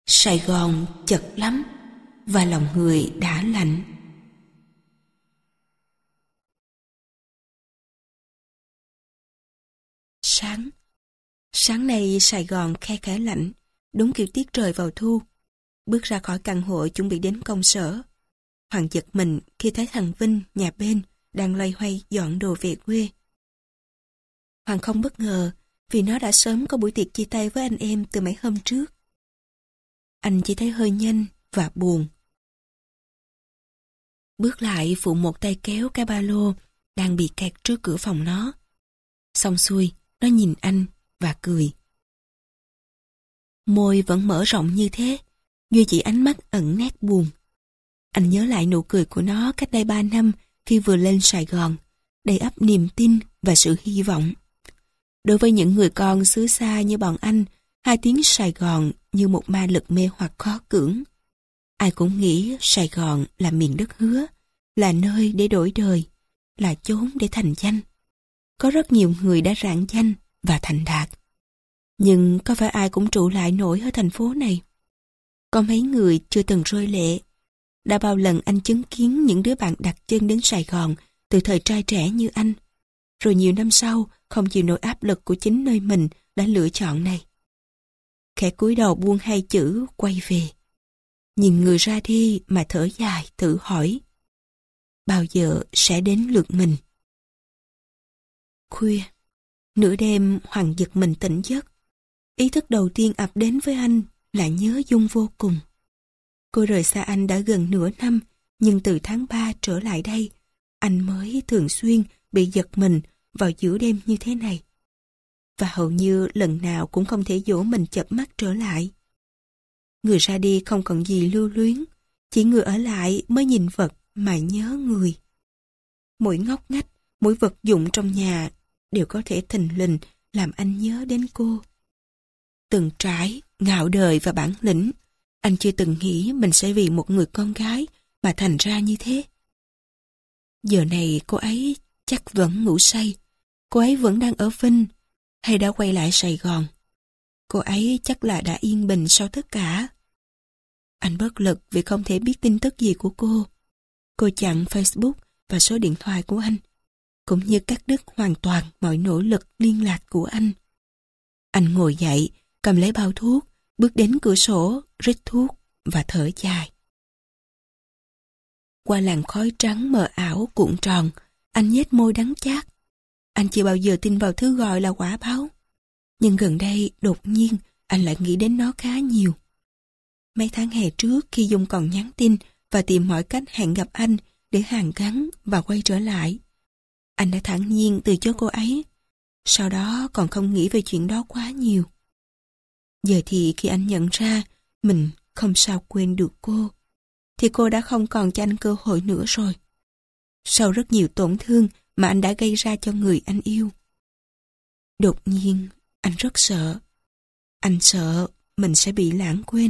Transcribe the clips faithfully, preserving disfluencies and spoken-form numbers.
Sài Gòn chật lắm và lòng người đã lạnh. Sáng Sáng nay Sài Gòn khe khẽ lạnh, đúng kiểu tiết trời vào thu. Bước ra khỏi căn hộ chuẩn bị đến công sở, Hoàng giật mình khi thấy thằng Vinh nhà bên đang loay hoay dọn đồ về quê. Hoàng không bất ngờ vì nó đã sớm có buổi tiệc chia tay với anh em từ mấy hôm trước. Anh chỉ thấy hơi nhanh và buồn. Bước lại phụ một tay kéo cái ba lô đang bị kẹt trước cửa phòng nó. Xong xuôi, nó nhìn anh và cười. Môi vẫn mở rộng như thế, duy chỉ ánh mắt ẩn nét buồn. Anh nhớ lại nụ cười của nó cách đây ba năm khi vừa lên Sài Gòn, đầy ắp niềm tin và sự hy vọng. Đối với những người con xứ xa như bọn anh, hai tiếng Sài Gòn như một ma lực mê hoặc khó cưỡng. Ai cũng nghĩ Sài Gòn là miền đất hứa, là nơi để đổi đời, là chốn để thành danh. Có rất nhiều người đã rạng danh và thành đạt. Nhưng có phải ai cũng trụ lại nổi ở thành phố này? Có mấy người chưa từng rơi lệ. Đã bao lần anh chứng kiến những đứa bạn đặt chân đến Sài Gòn từ thời trai trẻ như anh, rồi nhiều năm sau không chịu nổi áp lực của chính nơi mình đã lựa chọn này. Khẽ cúi đầu buông hai chữ quay về. Nhìn người ra đi mà thở dài tự hỏi, bao giờ sẽ đến lượt mình? Khuya, nửa đêm Hoàng giật mình tỉnh giấc. Ý thức đầu tiên ập đến với anh là nhớ Dung vô cùng. Cô rời xa anh đã gần nửa năm, nhưng từ tháng ba trở lại đây, anh mới thường xuyên bị giật mình vào giữa đêm như thế này. Và hầu như lần nào cũng không thể dỗ mình chợp mắt trở lại. Người ra đi không còn gì lưu luyến, chỉ người ở lại mới nhìn vật mà nhớ người. Mỗi ngóc ngách, mỗi vật dụng trong nhà đều có thể thình lình làm anh nhớ đến cô. Từng trải, ngạo đời và bản lĩnh, anh chưa từng nghĩ mình sẽ vì một người con gái mà thành ra như thế. Giờ này cô ấy chắc vẫn ngủ say, cô ấy vẫn đang ở Vinh, hay đã quay lại Sài Gòn. Cô ấy chắc là đã yên bình sau tất cả. Anh bất lực vì không thể biết tin tức gì của cô. Cô chặn Facebook và số điện thoại của anh, cũng như cắt đứt hoàn toàn mọi nỗ lực liên lạc của anh. Anh ngồi dậy, cầm lấy bao thuốc, bước đến cửa sổ, rít thuốc và thở dài. Qua làn khói trắng mờ ảo cuộn tròn, anh nhếch môi đắng chát. Anh chưa bao giờ tin vào thứ gọi là quả báo. Nhưng gần đây, đột nhiên, anh lại nghĩ đến nó khá nhiều. Mấy tháng hè trước, khi Dung còn nhắn tin và tìm mọi cách hẹn gặp anh để hàn gắn và quay trở lại, anh đã thản nhiên từ chối cô ấy. Sau đó còn không nghĩ về chuyện đó quá nhiều. Giờ thì khi anh nhận ra mình không sao quên được cô, thì cô đã không còn cho anh cơ hội nữa rồi. Sau rất nhiều tổn thương mà anh đã gây ra cho người anh yêu. Đột nhiên, anh rất sợ. Anh sợ mình sẽ bị lãng quên.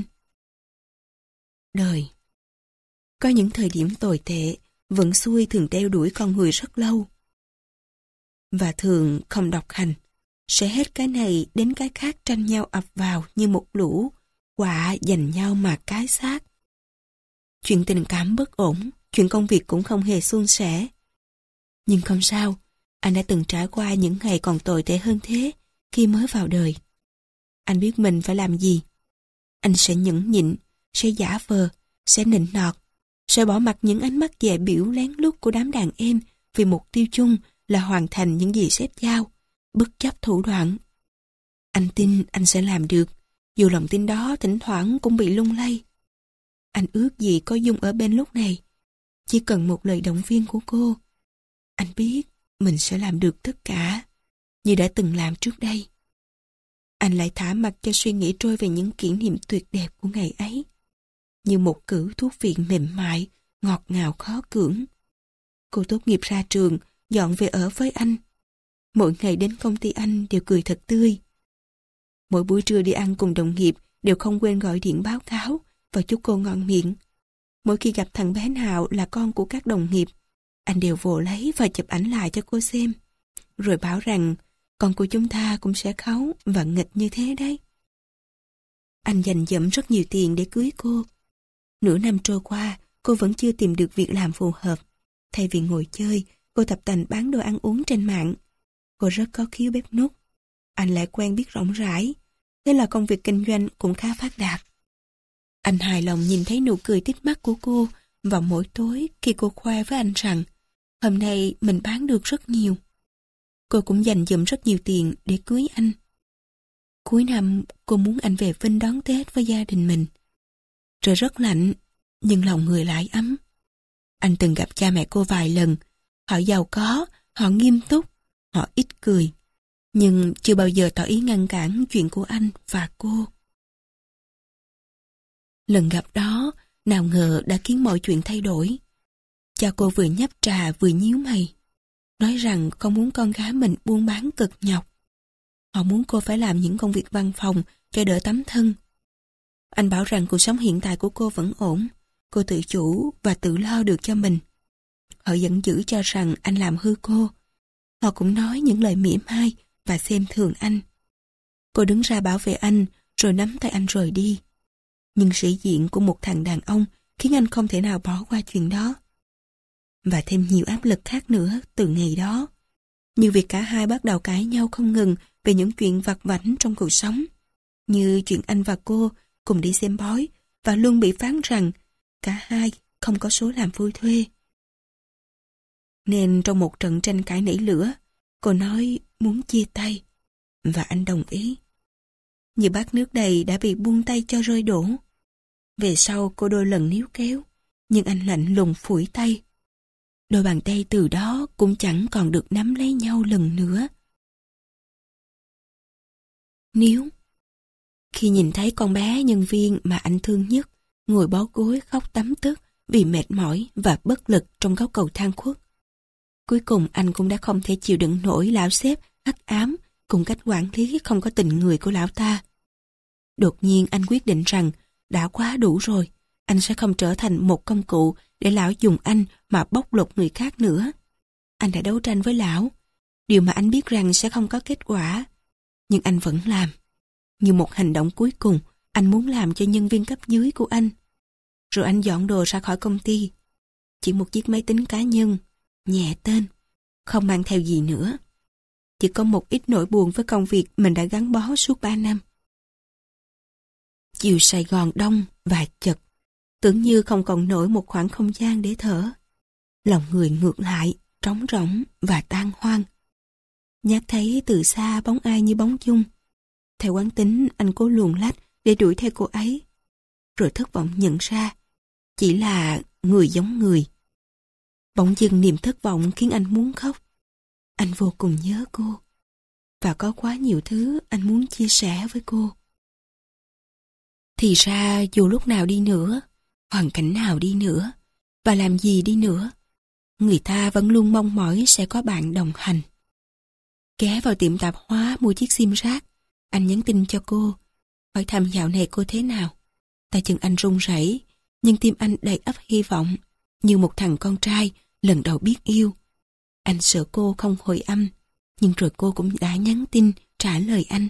Đời. Có những thời điểm tồi tệ, vận xui thường đeo đuổi con người rất lâu. Và thường không độc hành, sẽ hết cái này đến cái khác tranh nhau ập vào như một lũ quạ giành nhau mà cái xác. Chuyện tình cảm bất ổn, chuyện công việc cũng không hề suôn sẻ. Nhưng không sao, anh đã từng trải qua những ngày còn tồi tệ hơn thế khi mới vào đời. Anh biết mình phải làm gì. Anh sẽ nhẫn nhịn, sẽ giả vờ, sẽ nịnh nọt, sẽ bỏ mặc những ánh mắt dè biểu lén lút của đám đàn em vì mục tiêu chung là hoàn thành những gì sếp giao, bất chấp thủ đoạn. Anh tin anh sẽ làm được, dù lòng tin đó thỉnh thoảng cũng bị lung lay. Anh ước gì có Dung ở bên lúc này, chỉ cần một lời động viên của cô. Anh biết mình sẽ làm được tất cả, như đã từng làm trước đây. Anh lại thả mặc cho suy nghĩ trôi về những kỷ niệm tuyệt đẹp của ngày ấy, như một cữ thuốc viện mềm mại, ngọt ngào khó cưỡng. Cô tốt nghiệp ra trường, dọn về ở với anh. Mỗi ngày đến công ty anh đều cười thật tươi. Mỗi buổi trưa đi ăn cùng đồng nghiệp đều không quên gọi điện báo cáo và chúc cô ngon miệng. Mỗi khi gặp thằng bé nào là con của các đồng nghiệp, anh đều vồ lấy và chụp ảnh lại cho cô xem, rồi bảo rằng con của chúng ta cũng sẽ kháu và nghịch như thế đấy. anh dành dụm rất nhiều tiền để cưới cô. Nửa năm trôi qua, cô vẫn chưa tìm được việc làm phù hợp. Thay vì ngồi chơi, cô tập tành bán đồ ăn uống trên mạng. Cô rất có khiếu bếp núc. Anh lại quen biết rộng rãi. Thế là công việc kinh doanh cũng khá phát đạt. Anh hài lòng nhìn thấy nụ cười tít mắt của cô vào mỗi tối khi cô khoe với anh rằng hôm nay mình bán được rất nhiều. Cô cũng dành dụm rất nhiều tiền để cưới anh. Cuối năm, cô muốn anh về Vinh đón Tết với gia đình mình. Trời rất lạnh, nhưng lòng người lại ấm. Anh từng gặp cha mẹ cô vài lần. Họ giàu có, họ nghiêm túc, họ ít cười. Nhưng chưa bao giờ tỏ ý ngăn cản chuyện của anh và cô. Lần gặp đó, nào ngờ đã khiến mọi chuyện thay đổi. Cha cô vừa nhấp trà vừa nhíu mày, nói rằng không muốn con gái mình buôn bán cực nhọc. Họ muốn cô phải làm những công việc văn phòng cho đỡ tấm thân. Anh bảo rằng cuộc sống hiện tại của cô vẫn ổn, cô tự chủ và tự lo được cho mình. Họ giận dữ cho rằng anh làm hư cô. Họ cũng nói những lời mỉa mai và xem thường anh. Cô đứng ra bảo vệ anh rồi nắm tay anh rời đi. Nhưng sĩ diện của một thằng đàn ông khiến anh không thể nào bỏ qua chuyện đó. Và thêm nhiều áp lực khác nữa từ ngày đó. Như việc cả hai bắt đầu cãi nhau không ngừng về những chuyện vặt vãnh trong cuộc sống. Như chuyện anh và cô cùng đi xem bói và luôn bị phán rằng cả hai không có số làm vui thuê. Nên trong một trận tranh cãi nảy lửa, cô nói muốn chia tay. Và anh đồng ý. Như bát nước đầy đã bị buông tay cho rơi đổ. Về sau cô đôi lần níu kéo, nhưng anh lạnh lùng phủi tay. Đôi bàn tay từ đó cũng chẳng còn được nắm lấy nhau lần nữa. Níu. Khi nhìn thấy con bé nhân viên mà anh thương nhất ngồi bó gối khóc tấm tức vì mệt mỏi và bất lực trong góc cầu thang khuất. Cuối cùng anh cũng đã không thể chịu đựng nổi lão sếp hắc ám cùng cách quản lý không có tình người của lão ta. Đột nhiên anh quyết định rằng đã quá đủ rồi, anh sẽ không trở thành một công cụ để lão dùng anh mà bóc lột người khác nữa. Anh đã đấu tranh với lão, điều mà anh biết rằng sẽ không có kết quả, nhưng anh vẫn làm. Như một hành động cuối cùng, anh muốn làm cho nhân viên cấp dưới của anh. Rồi anh dọn đồ ra khỏi công ty. Chỉ một chiếc máy tính cá nhân, nhẹ tên, không mang theo gì nữa. Chỉ có một ít nỗi buồn với công việc mình đã gắn bó suốt ba năm. Chiều Sài Gòn đông và chật, tưởng như không còn nổi một khoảng không gian để thở. Lòng người ngược lại, trống rỗng và tan hoang. Nhát thấy từ xa bóng ai như bóng chung. Theo quán tính, anh cố luồn lách để đuổi theo cô ấy. Rồi thất vọng nhận ra, chỉ là người giống người. Bỗng dưng niềm thất vọng khiến anh muốn khóc. Anh vô cùng nhớ cô. Và có quá nhiều thứ anh muốn chia sẻ với cô. Thì ra dù lúc nào đi nữa, hoàn cảnh nào đi nữa, và làm gì đi nữa, người ta vẫn luôn mong mỏi sẽ có bạn đồng hành. Ghé vào tiệm tạp hóa mua chiếc sim rác, anh nhắn tin cho cô, hỏi thăm dạo này cô thế nào. Tay chân anh run rẩy, nhưng tim anh đầy ắp hy vọng, như một thằng con trai lần đầu biết yêu. Anh sợ cô không hồi âm, nhưng rồi cô cũng đã nhắn tin trả lời anh.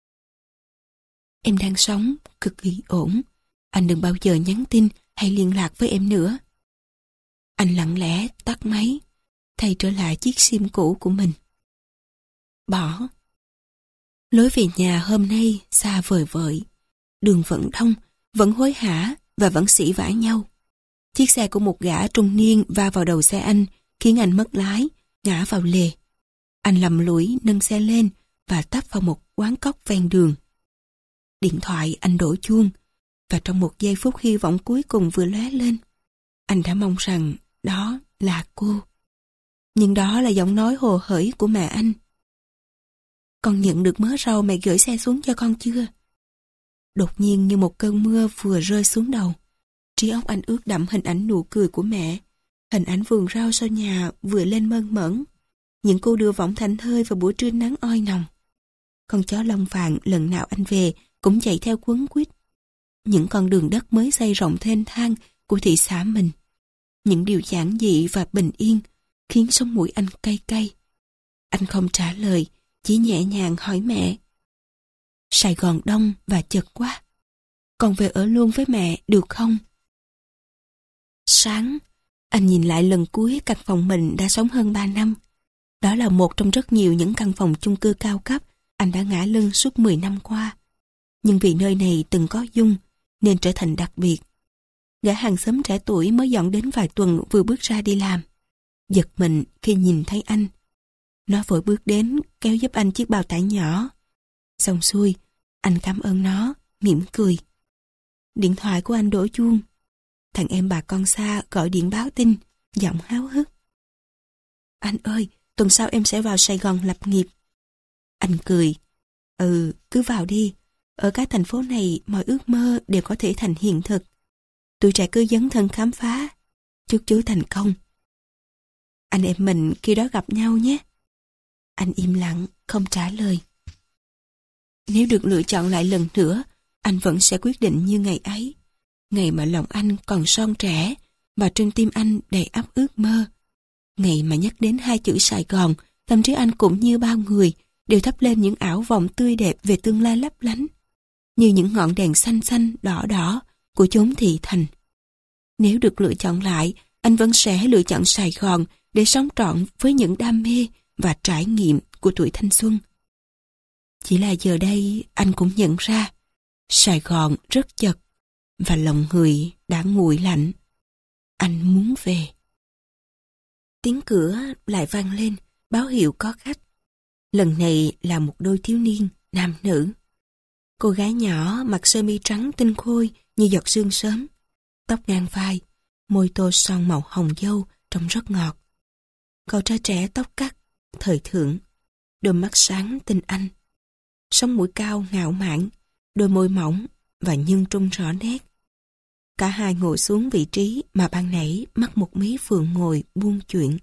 Em đang sống cực kỳ ổn, anh đừng bao giờ nhắn tin hay liên lạc với em nữa. Anh lặng lẽ tắt máy, thay trở lại chiếc sim cũ của mình. Bỏ. Lối về nhà hôm nay xa vời vợi. Đường vẫn đông, vẫn hối hả và vẫn xỉ vả nhau. Chiếc xe của một gã trung niên va vào đầu xe anh, khiến anh mất lái, ngã vào lề. Anh lầm lũi nâng xe lên và tấp vào một quán cóc ven đường. Điện thoại anh đổ chuông, và trong một giây phút hy vọng cuối cùng vừa lóe lên, anh đã mong rằng đó là cô. Nhưng đó là giọng nói hồ hởi của mẹ anh. Con nhận được mớ rau mẹ gửi xe xuống cho con chưa? Đột nhiên như một cơn mưa vừa rơi xuống đầu, trí óc anh ướt đẫm hình ảnh nụ cười của mẹ. Hình ảnh vườn rau sau nhà vừa lên mơn mởn, những cô đưa võng thành thơi vào buổi trưa nắng oi nồng. Con chó lông vàng lần nào anh về cũng chạy theo quấn quýt. Những con đường đất mới xây rộng thênh thang của thị xã mình. Những điều giản dị và bình yên khiến sống mũi anh cay cay. Anh không trả lời, chỉ nhẹ nhàng hỏi mẹ. Sài Gòn đông và chật quá, Con về ở luôn với mẹ được không? Sáng, anh nhìn lại lần cuối căn phòng mình đã sống hơn ba năm. Đó là một trong rất nhiều những căn phòng chung cư cao cấp anh đã ngả lưng suốt mười năm qua. Nhưng vì nơi này từng có Dung nên trở thành đặc biệt. Gã hàng xóm trẻ tuổi mới dọn đến vài tuần vừa bước ra đi làm. Giật mình khi nhìn thấy anh. Nó vội bước đến kéo giúp anh chiếc bao tải nhỏ. Xong xuôi, anh cảm ơn nó, mỉm cười. Điện thoại của anh đổ chuông. Thằng em bà con xa gọi điện báo tin, giọng háo hức. Anh ơi, tuần sau em sẽ vào Sài Gòn lập nghiệp. Anh cười. Ừ, cứ vào đi. Ở cái thành phố này mọi ước mơ đều có thể thành hiện thực. Tụi trẻ cứ dấn thân khám phá. Chúc chú thành công. Anh em mình khi đó gặp nhau nhé. Anh im lặng, không trả lời. Nếu được lựa chọn lại lần nữa, anh vẫn sẽ quyết định như ngày ấy. Ngày mà lòng anh còn son trẻ và trên tim anh đầy ắp ước mơ. Ngày mà nhắc đến hai chữ Sài Gòn, tâm trí anh cũng như bao người đều thắp lên những ảo vọng tươi đẹp về tương lai lấp lánh, như những ngọn đèn xanh xanh đỏ đỏ của chốn thị thành. Nếu được lựa chọn lại, anh vẫn sẽ lựa chọn Sài Gòn để sống trọn với những đam mê và trải nghiệm của tuổi thanh xuân. Chỉ là giờ đây anh cũng nhận ra Sài Gòn rất chật và lòng người đã nguội lạnh. Anh muốn về. Tiếng cửa lại vang lên, báo hiệu có khách. Lần này là một đôi thiếu niên, nam nữ. Cô gái nhỏ mặc sơ mi trắng tinh khôi như giọt sương sớm, tóc ngang vai, môi tô son màu hồng dâu trông rất ngọt. Cậu trai trẻ tóc cắt, thời thượng, đôi mắt sáng tinh anh, sống mũi cao ngạo mạn, đôi môi mỏng và nhân trung rõ nét. Cả hai ngồi xuống vị trí mà ban nãy mắt một mí phượng ngồi buôn chuyện.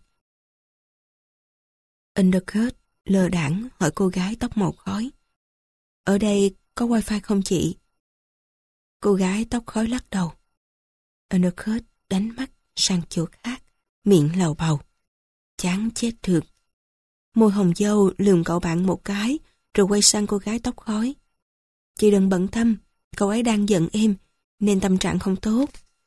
Undercut lơ đãng hỏi cô gái tóc màu khói. Ở đây có wifi không chị? Cô gái tóc khói lắc đầu. Undercut đánh mắt sang chỗ khác, miệng lầu bầu. Chán chết được. Môi hồng dâu lườm cậu bạn một cái, rồi quay sang cô gái tóc khói. Chị đừng bận tâm, cậu ấy đang giận em, nên tâm trạng không tốt.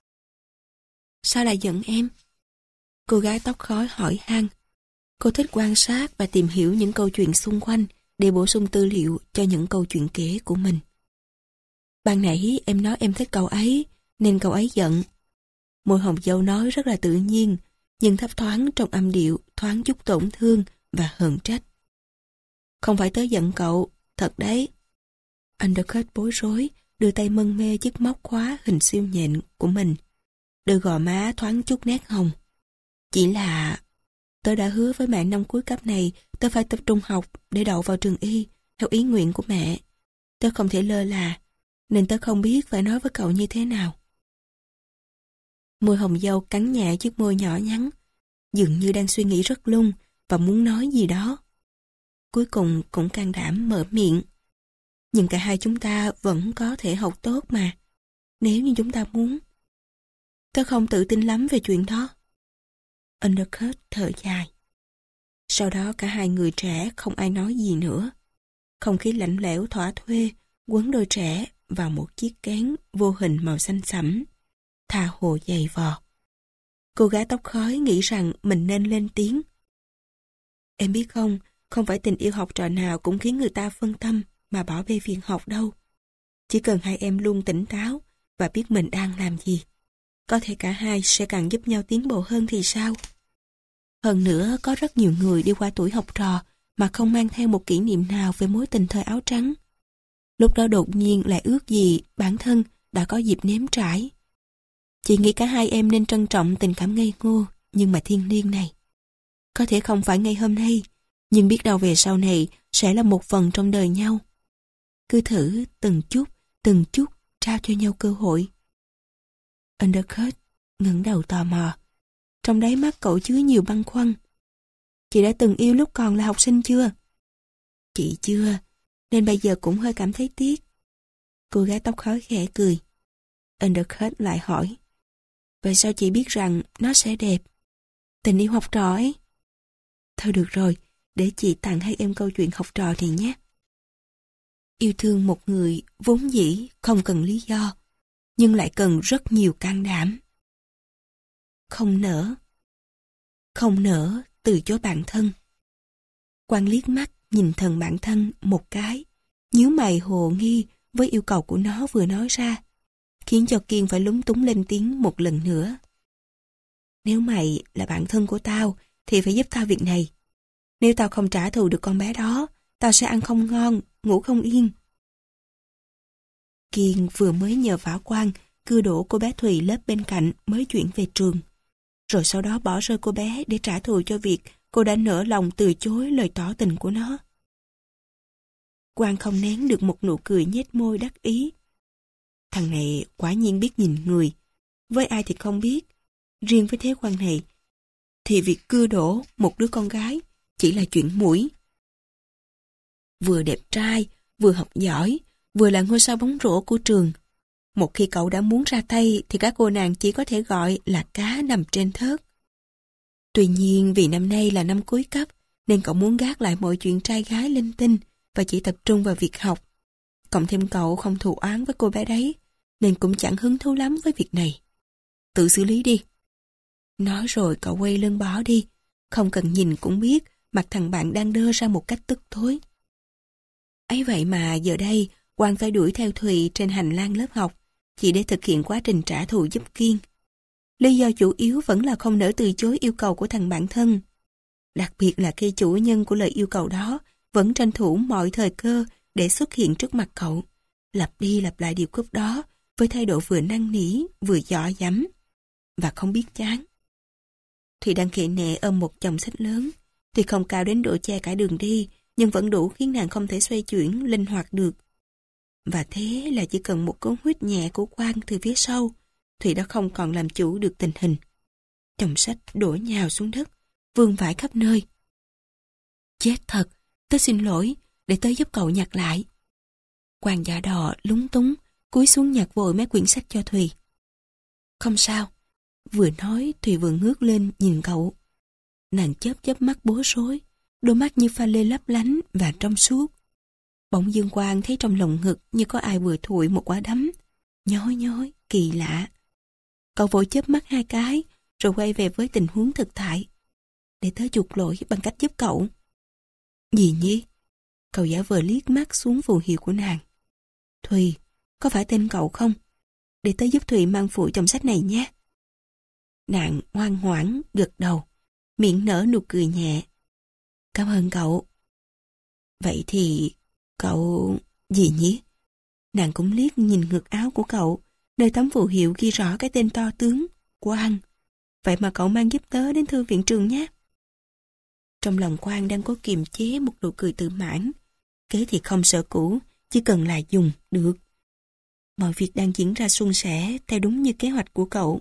Sao lại giận em? Cô gái tóc khói hỏi han. Cô thích quan sát và tìm hiểu những câu chuyện xung quanh để bổ sung tư liệu cho những câu chuyện kể của mình. Ban nãy em nói em thích cậu ấy, nên cậu ấy giận. Môi hồng dâu nói rất là tự nhiên, nhưng thấp thoáng trong âm điệu thoáng chút tổn thương và hờn trách. Không phải tớ giận cậu, thật đấy. Undercut bối rối, đưa tay mân mê chiếc móc khóa hình siêu nhện của mình. Đôi gò má thoáng chút nét hồng. Chỉ là tớ đã hứa với mẹ năm cuối cấp này tớ phải tập trung học để đậu vào trường y theo ý nguyện của mẹ. Tớ không thể lơ là, nên tớ không biết phải nói với cậu như thế nào. Môi hồng dâu cắn nhẹ chiếc môi nhỏ nhắn, dường như đang suy nghĩ rất lung và muốn nói gì đó. Cuối cùng cũng can đảm mở miệng. Nhưng cả hai chúng ta vẫn có thể học tốt mà, nếu như chúng ta muốn. Tớ không tự tin lắm về chuyện đó. Undercut thở dài. Sau đó cả hai người trẻ không ai nói gì nữa. Không khí lạnh lẽo thỏa thuê quấn đôi trẻ vào một chiếc kén vô hình màu xanh sẫm, tha hồ dày vò. Cô gái tóc khói nghĩ rằng mình nên lên tiếng. Em biết không, không phải tình yêu học trò nào cũng khiến người ta phân tâm mà bỏ bê việc học đâu. Chỉ cần hai em luôn tỉnh táo và biết mình đang làm gì, có thể cả hai sẽ càng giúp nhau tiến bộ hơn thì sao? Hơn nữa, có rất nhiều người đi qua tuổi học trò mà không mang theo một kỷ niệm nào về mối tình thời áo trắng. Lúc đó đột nhiên lại ước gì bản thân đã có dịp nếm trải. Chị nghĩ cả hai em nên trân trọng tình cảm ngây ngô nhưng mà thiêng liêng này. Có thể không phải ngay hôm nay, nhưng biết đâu về sau này sẽ là một phần trong đời nhau. Cứ thử từng chút, từng chút trao cho nhau cơ hội. Undercut ngẩng đầu tò mò. Trong đáy mắt cậu chứa nhiều băn khoăn. Chị đã từng yêu lúc còn là học sinh chưa? Chị chưa, nên bây giờ cũng hơi cảm thấy tiếc. Cô gái tóc khói khẽ cười. Undercut lại hỏi. Vậy sao chị biết rằng nó sẽ đẹp? Tình yêu học trò ấy. Thôi được rồi, để chị tặng hai em câu chuyện học trò này nhé. Yêu thương một người vốn dĩ không cần lý do, nhưng lại cần rất nhiều can đảm. Không nỡ. Không nỡ từ chối bản thân. Quang liếc mắt nhìn thần bản thân một cái, nhíu mày hồ nghi với yêu cầu của nó vừa nói ra, khiến cho Kiên phải lúng túng lên tiếng một lần nữa. Nếu mày là bạn thân của tao, thì phải giúp tao việc này. Nếu tao không trả thù được con bé đó, tao sẽ ăn không ngon, ngủ không yên. Kiên vừa mới nhờ vả Quang cưa đổ cô bé Thùy lớp bên cạnh mới chuyển về trường. Rồi sau đó bỏ rơi cô bé để trả thù cho việc cô đã nỡ lòng từ chối lời tỏ tình của nó. Quang không nén được một nụ cười nhếch môi đắc ý. Thằng này quả nhiên biết nhìn người. Với ai thì không biết. Riêng với thế Quang này, thì việc cưa đổ một đứa con gái chỉ là chuyện mũi. Vừa đẹp trai, vừa học giỏi, vừa là ngôi sao bóng rổ của trường. Một khi cậu đã muốn ra tay thì các cô nàng chỉ có thể gọi là cá nằm trên thớt. Tuy nhiên vì năm nay là năm cuối cấp nên cậu muốn gác lại mọi chuyện trai gái linh tinh và chỉ tập trung vào việc học. Cộng thêm cậu không thù oán với cô bé đấy nên cũng chẳng hứng thú lắm với việc này. Tự xử lý đi. Nói rồi cậu quay lưng bỏ đi. Không cần nhìn cũng biết mặt thằng bạn đang đơ ra một cách tức tối. Ấy vậy mà giờ đây Quang phải đuổi theo Thùy trên hành lang lớp học chỉ để thực hiện quá trình trả thù giúp Kiên. Lý do chủ yếu vẫn là không nỡ từ chối yêu cầu của thằng bạn thân. Đặc biệt là khi chủ nhân của lời yêu cầu đó vẫn tranh thủ mọi thời cơ để xuất hiện trước mặt cậu, lặp đi lặp lại điệp khúc đó với thái độ vừa năn nỉ vừa dọ dẫm và không biết chán. Thùy đang khệ nệ ôm một chồng sách lớn, tuy không cao đến độ che cả đường đi nhưng vẫn đủ khiến nàng không thể xoay chuyển linh hoạt được. Và thế là chỉ cần một cú huýt nhẹ của Quang từ phía sau, Thùy đã không còn làm chủ được tình hình. Chồng sách đổ nhào xuống đất, vương vãi khắp nơi. Chết thật, tớ xin lỗi, để tớ giúp cậu nhặt lại. Quang giả đò lúng túng, cúi xuống nhặt vội mấy quyển sách cho Thùy. Không sao. Vừa nói Thùy vừa ngước lên nhìn cậu. Nàng chớp chớp mắt bối rối, đôi mắt như pha lê lấp lánh và trong suốt. Bỗng dưng Quang thấy trong lồng ngực như có ai vừa thụi một quả đấm, nhói nhói, kỳ lạ. Cậu vội chớp mắt hai cái, rồi quay về với tình huống thực tại. Để tớ chuộc lỗi bằng cách giúp cậu. Gì nhỉ? Cậu giả vờ liếc mắt xuống phù hiệu của nàng. Thùy, có phải tên cậu không? Để tớ giúp Thùy mang phụ chồng sách này nhé. Nàng ngoan ngoãn gật đầu, miệng nở nụ cười nhẹ. Cảm ơn cậu. Vậy thì cậu... gì nhỉ? Nàng cũng liếc nhìn ngực áo của cậu, nơi tấm phù hiệu ghi rõ cái tên to tướng, Quang. Vậy mà cậu mang giúp tớ đến thư viện trường nhé. Trong lòng Quang đang cố kiềm chế một nụ cười tự mãn. Kế thì không sợ cũ, chỉ cần là dùng, được. Mọi việc đang diễn ra suôn sẻ theo đúng như kế hoạch của cậu.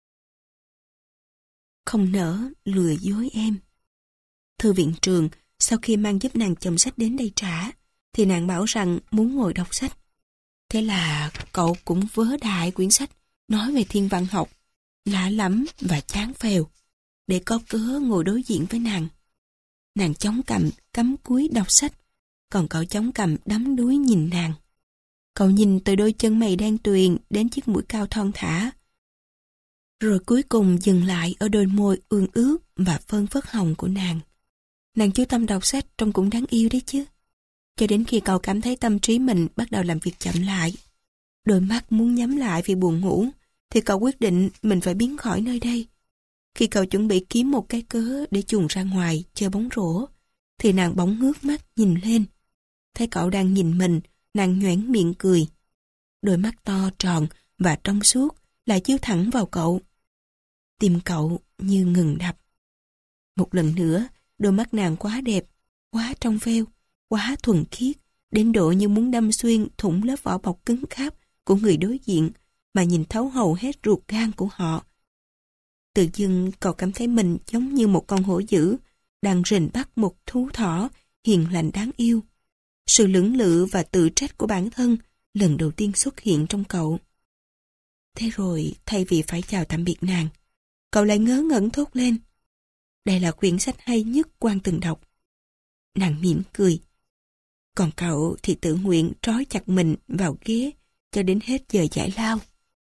Không nỡ lừa dối em. Thư viện trường, sau khi mang giúp nàng chồng sách đến đây trả, thì nàng bảo rằng muốn ngồi đọc sách. Thế là cậu cũng vớ đại quyển sách nói về thiên văn học, lạ lắm và chán phèo, để có cớ ngồi đối diện với nàng. Nàng chống cằm cắm cúi đọc sách, còn cậu chống cằm đắm đuối nhìn nàng. Cậu nhìn từ đôi chân mày đen tuyền đến chiếc mũi cao thon thả, rồi cuối cùng dừng lại ở đôi môi ương ướt và phơn phớt hồng của nàng. Nàng chú tâm đọc sách trông cũng đáng yêu đấy chứ. Cho đến khi cậu cảm thấy tâm trí mình bắt đầu làm việc chậm lại, đôi mắt muốn nhắm lại vì buồn ngủ, thì cậu quyết định mình phải biến khỏi nơi đây. Khi cậu chuẩn bị kiếm một cái cớ để chuồn ra ngoài chơi bóng rổ, thì nàng bỗng ngước mắt nhìn lên. Thấy cậu đang nhìn mình, nàng nhoẻn miệng cười. Đôi mắt to tròn và trong suốt lại chiếu thẳng vào cậu. Tim cậu như ngừng đập. Một lần nữa, đôi mắt nàng quá đẹp, quá trong veo, quá thuần khiết, đến độ như muốn đâm xuyên thủng lớp vỏ bọc cứng cáp của người đối diện mà nhìn thấu hầu hết ruột gan của họ. Tự dưng cậu cảm thấy mình giống như một con hổ dữ đang rình bắt một thú thỏ hiền lành đáng yêu. Sự lưỡng lự và tự trách của bản thân lần đầu tiên xuất hiện trong cậu. Thế rồi thay vì phải chào tạm biệt nàng, cậu lại ngớ ngẩn thốt lên. Đây là quyển sách hay nhất Quang từng đọc. Nàng mỉm cười. Còn cậu thì tự nguyện trói chặt mình vào ghế cho đến hết giờ giải lao.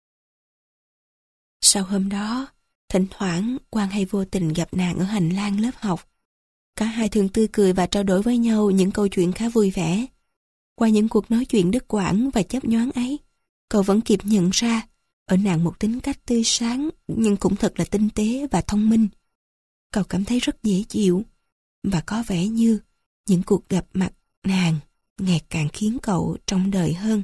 Sau hôm đó, thỉnh thoảng Quang hay vô tình gặp nàng ở hành lang lớp học. Cả hai thường tươi cười và trao đổi với nhau những câu chuyện khá vui vẻ. Qua những cuộc nói chuyện đứt quãng và chớp nhoáng ấy, cậu vẫn kịp nhận ra ở nàng một tính cách tươi sáng nhưng cũng thật là tinh tế và thông minh. Cậu cảm thấy rất dễ chịu và có vẻ như những cuộc gặp mặt nàng ngày càng khiến cậu trong đời hơn.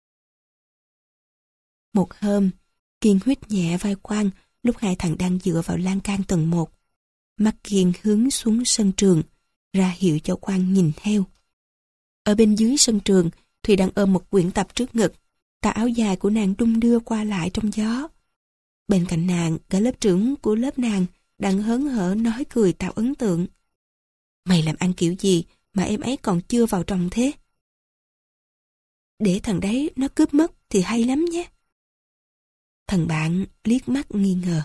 Một hôm, Kiên huýt nhẹ vai Quang lúc hai thằng đang dựa vào lan can tầng một. Mắt Kiên hướng xuống sân trường, ra hiệu cho Quang nhìn theo. Ở bên dưới sân trường, Thùy đang ôm một quyển tập trước ngực. Tà áo dài của nàng đung đưa qua lại trong gió. Bên cạnh nàng, cả lớp trưởng của lớp nàng đang hớn hở nói cười tạo ấn tượng. Mày làm ăn kiểu gì mà em ấy còn chưa vào trong thế? Để thằng đấy nó cướp mất thì hay lắm nhé. Thằng bạn liếc mắt nghi ngờ.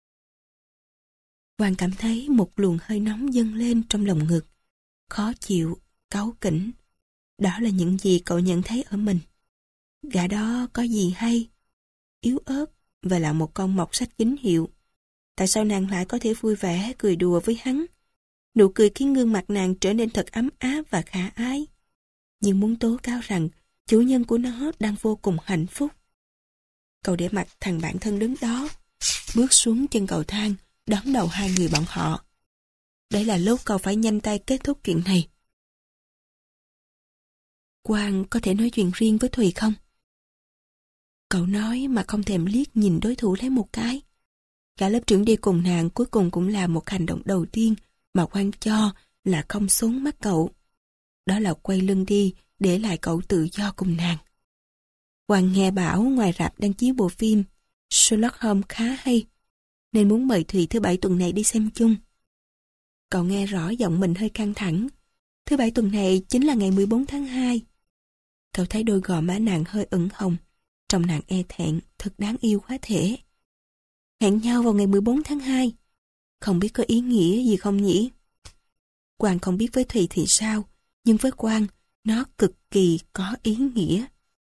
Quang cảm thấy một luồng hơi nóng dâng lên trong lồng ngực. Khó chịu, cáu kỉnh. Đó là những gì cậu nhận thấy ở mình. Gã đó có gì hay, yếu ớt và là một con mọt sách chính hiệu. Tại sao nàng lại có thể vui vẻ cười đùa với hắn? Nụ cười khiến gương mặt nàng trở nên thật ấm áp và khả ái. Nhưng muốn tố cáo rằng chủ nhân của nó đang vô cùng hạnh phúc. Cậu để mặc thằng bạn thân đứng đó, bước xuống chân cầu thang, đón đầu hai người bọn họ. Đây là lúc cậu phải nhanh tay kết thúc chuyện này. Quang có thể nói chuyện riêng với Thùy không? Cậu nói mà không thèm liếc nhìn đối thủ lấy một cái. Cả lớp trưởng đi cùng nàng cuối cùng cũng là một hành động đầu tiên mà Quang cho là không xuống mắt cậu. Đó là quay lưng đi để lại cậu tự do cùng nàng. Quang nghe bảo ngoài rạp đang chiếu bộ phim Sherlock Holmes khá hay, nên muốn mời Thùy thứ bảy tuần này đi xem chung. Cậu nghe rõ giọng mình hơi căng thẳng. Thứ bảy tuần này chính là ngày mười bốn tháng hai. Cậu thấy đôi gò má nàng hơi ửng hồng. Trông nàng e thẹn, thật đáng yêu quá thể. Hẹn nhau vào ngày mười bốn tháng hai. Không biết có ý nghĩa gì không nhỉ? Quang không biết với Thùy thì sao, nhưng với Quang, nó cực kỳ có ý nghĩa.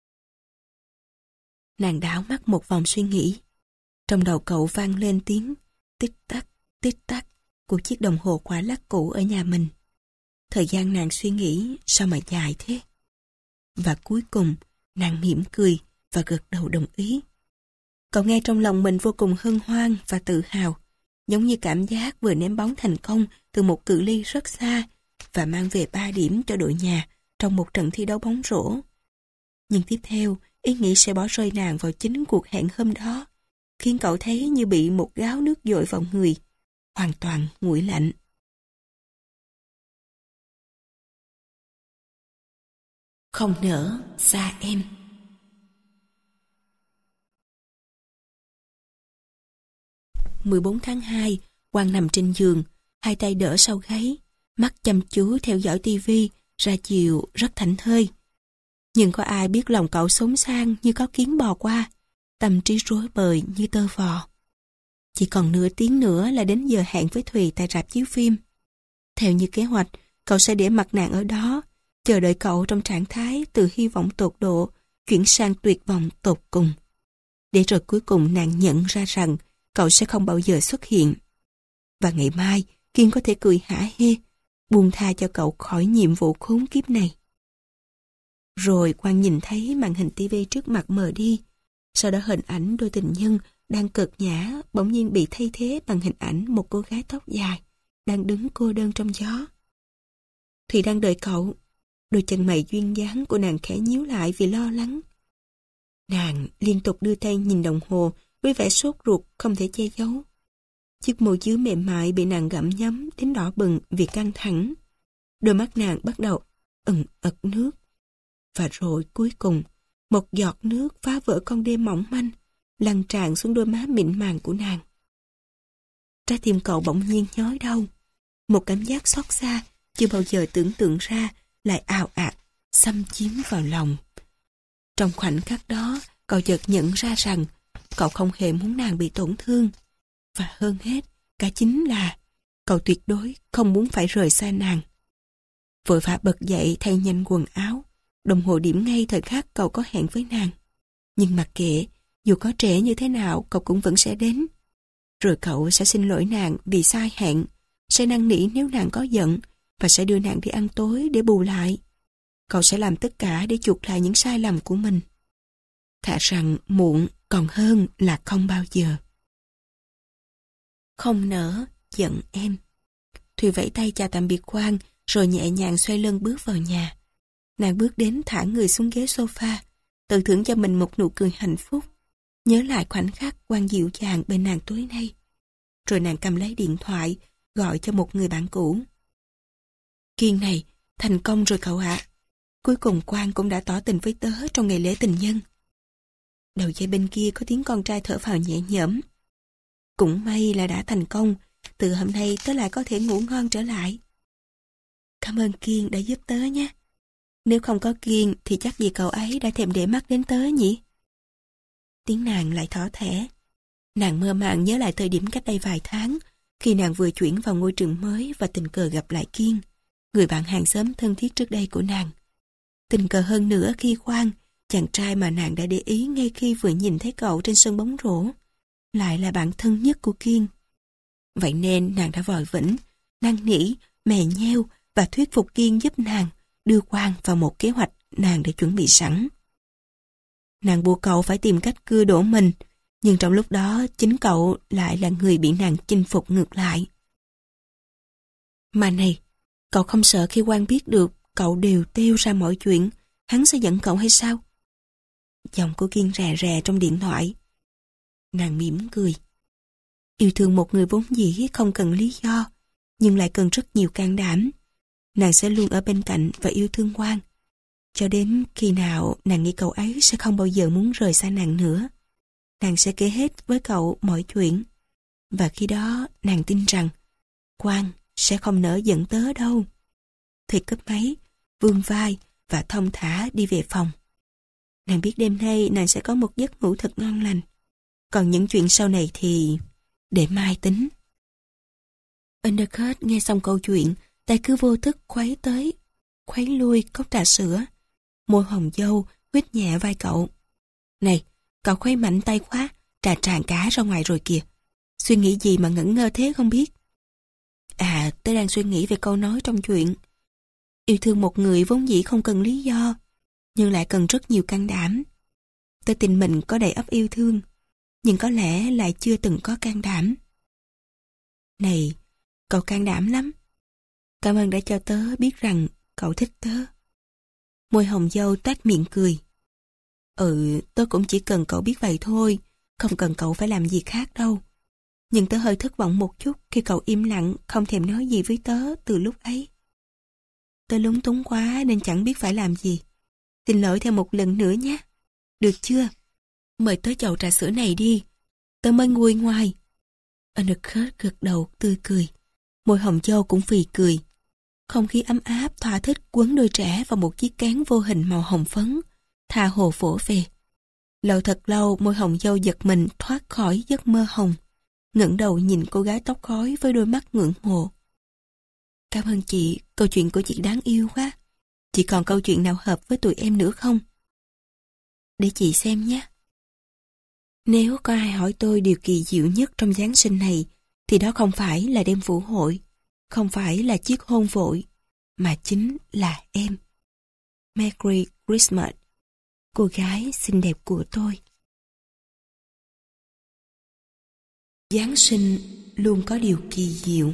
Nàng đảo mắt một vòng suy nghĩ. Trong đầu cậu vang lên tiếng tích tắc, tích tắc của chiếc đồng hồ quả lắc cũ ở nhà mình. Thời gian nàng suy nghĩ sao mà dài thế? Và cuối cùng, nàng mỉm cười và gật đầu đồng ý. Cậu nghe trong lòng mình vô cùng hân hoan và tự hào, giống như cảm giác vừa ném bóng thành công từ một cự ly rất xa và mang về ba điểm cho đội nhà trong một trận thi đấu bóng rổ. Nhưng tiếp theo, ý nghĩ sẽ bỏ rơi nàng vào chính cuộc hẹn hôm đó, khiến cậu thấy như bị một gáo nước dội vào người, hoàn toàn nguội lạnh. Không nỡ xa em. mười bốn tháng hai, Quang nằm trên giường, hai tay đỡ sau gáy, mắt chăm chú theo dõi tivi, ra chiều rất thảnh thơi. Nhưng có ai biết lòng cậu xốn sang như có kiến bò qua, tâm trí rối bời như tơ vò. Chỉ còn nửa tiếng nữa là đến giờ hẹn với Thùy tại rạp chiếu phim. Theo như kế hoạch, cậu sẽ để mặt nàng ở đó, chờ đợi cậu trong trạng thái từ hy vọng tột độ chuyển sang tuyệt vọng tột cùng. Để rồi cuối cùng nàng nhận ra rằng cậu sẽ không bao giờ xuất hiện. Và ngày mai, Kiên có thể cười hả hê, buông tha cho cậu khỏi nhiệm vụ khốn kiếp này. Rồi Quang nhìn thấy màn hình tivi trước mặt mờ đi. Sau đó hình ảnh đôi tình nhân đang cợt nhã bỗng nhiên bị thay thế bằng hình ảnh một cô gái tóc dài đang đứng cô đơn trong gió. Thùy đang đợi cậu. Đôi chân mày duyên dáng của nàng khẽ nhíu lại vì lo lắng. Nàng liên tục đưa tay nhìn đồng hồ với vẻ sốt ruột không thể che giấu. Chiếc môi dưới mềm mại bị nàng gặm nhấm đến đỏ bừng vì căng thẳng. Đôi mắt nàng bắt đầu ẩn ật nước. Và rồi cuối cùng, một giọt nước phá vỡ con đê mỏng manh, lăn tràn xuống đôi má mịn màng của nàng. Trái tim cậu bỗng nhiên nhói đau. Một cảm giác xót xa chưa bao giờ tưởng tượng ra lại ào ạt xâm chiếm vào lòng. Trong khoảnh khắc đó, cậu chợt nhận ra rằng cậu không hề muốn nàng bị tổn thương. Và hơn hết, cả chính là cậu tuyệt đối không muốn phải rời xa nàng. vội vã bật dậy thay nhanh quần áo. Đồng hồ điểm ngay thời khắc cậu có hẹn với nàng. Nhưng mặc kệ, dù có trễ như thế nào cậu cũng vẫn sẽ đến. Rồi cậu sẽ xin lỗi nàng vì sai hẹn, sẽ năn nỉ nếu nàng có giận và sẽ đưa nàng đi ăn tối để bù lại. Cậu sẽ làm tất cả để chuộc lại những sai lầm của mình. Thà rằng muộn còn hơn là không bao giờ. Không nỡ giận em. Thùy vẫy tay chào tạm biệt Quang rồi nhẹ nhàng xoay lưng bước vào nhà. Nàng bước đến thả người xuống ghế sofa, tự thưởng cho mình một nụ cười hạnh phúc, nhớ lại khoảnh khắc Quang dịu dàng bên nàng tối nay. Rồi nàng cầm lấy điện thoại, gọi cho một người bạn cũ. Kiên này, thành công rồi cậu ạ. Cuối cùng Quang cũng đã tỏ tình với tớ trong ngày lễ tình nhân. Đầu dây bên kia có tiếng con trai thở phào nhẹ nhõm. Cũng may là đã thành công, từ hôm nay tớ lại có thể ngủ ngon trở lại. Cảm ơn Kiên đã giúp tớ nhé. Nếu không có Kiên thì chắc gì cậu ấy đã thèm để mắt đến tớ nhỉ? Tiếng nàng lại thỏ thẻ. Nàng mơ màng nhớ lại thời điểm cách đây vài tháng, khi nàng vừa chuyển vào ngôi trường mới và tình cờ gặp lại Kiên, người bạn hàng xóm thân thiết trước đây của nàng. Tình cờ hơn nữa khi Quang, chàng trai mà nàng đã để ý ngay khi vừa nhìn thấy cậu trên sân bóng rổ, lại là bạn thân nhất của Kiên. Vậy nên nàng đã vòi vĩnh, năn nỉ, mè nheo và thuyết phục Kiên giúp nàng đưa Quang vào một kế hoạch nàng đã chuẩn bị sẵn. Nàng buộc cậu phải tìm cách cưa đổ mình, nhưng trong lúc đó chính cậu lại là người bị nàng chinh phục ngược lại. Mà này, cậu không sợ khi Quang biết được cậu đều tiêu ra mọi chuyện, hắn sẽ giận cậu hay sao? Giọng của Kiên rè rè trong điện thoại. Nàng mỉm cười. Yêu thương một người vốn dĩ không cần lý do, nhưng lại cần rất nhiều can đảm. Nàng sẽ luôn ở bên cạnh và yêu thương Quang, cho đến khi nào nàng nghĩ cậu ấy sẽ không bao giờ muốn rời xa nàng nữa. Nàng sẽ kể hết với cậu mọi chuyện, và khi đó nàng tin rằng Quang sẽ không nỡ giận tớ đâu. Thì cấp máy, vươn vai và thong thả đi về phòng. Nàng biết đêm nay nàng sẽ có một giấc ngủ thật ngon lành. Còn những chuyện sau này thì để mai tính. Undercut nghe xong câu chuyện, tay cứ vô thức khuấy tới, khuấy lui cốc trà sữa. Môi hồng dâu huýt nhẹ vai cậu. Này, cậu khuấy mạnh tay quá, trà tràn cả ra ngoài rồi kìa. Suy nghĩ gì mà ngẩn ngơ thế không biết? À, tớ đang suy nghĩ về câu nói trong chuyện. Yêu thương một người vốn dĩ không cần lý do, nhưng lại cần rất nhiều can đảm. Tớ tin mình có đầy ắp yêu thương, nhưng có lẽ lại chưa từng có can đảm. Này, cậu can đảm lắm. Cảm ơn đã cho tớ biết rằng cậu thích tớ. Môi hồng dâu toát miệng cười. Ừ, tớ cũng chỉ cần cậu biết vậy thôi, không cần cậu phải làm gì khác đâu. Nhưng tớ hơi thất vọng một chút khi cậu im lặng không thèm nói gì với tớ từ lúc ấy. Tớ lúng túng quá nên chẳng biết phải làm gì. Xin lỗi thêm một lần nữa nhé. Được chưa? Mời tớ chầu trà sữa này đi. Tớ mới nguôi ngoai. Undercut gật đầu tươi cười. Môi hồng dâu cũng phì cười. Không khí ấm áp thỏa thích quấn đôi trẻ vào một chiếc cán vô hình màu hồng phấn, tha hồ vỗ về. Lâu thật lâu môi hồng dâu giật mình thoát khỏi giấc mơ hồng, ngẩng đầu nhìn cô gái tóc khói với đôi mắt ngưỡng mộ. Cảm ơn chị, câu chuyện của chị đáng yêu quá. Chị còn câu chuyện nào hợp với tụi em nữa không? Để chị xem nhé. Nếu có ai hỏi tôi điều kỳ diệu nhất trong Giáng sinh này, thì đó không phải là đêm vũ hội, không phải là chiếc hôn vội, mà chính là em. Merry Christmas, cô gái xinh đẹp của tôi. Giáng sinh luôn có điều kỳ diệu.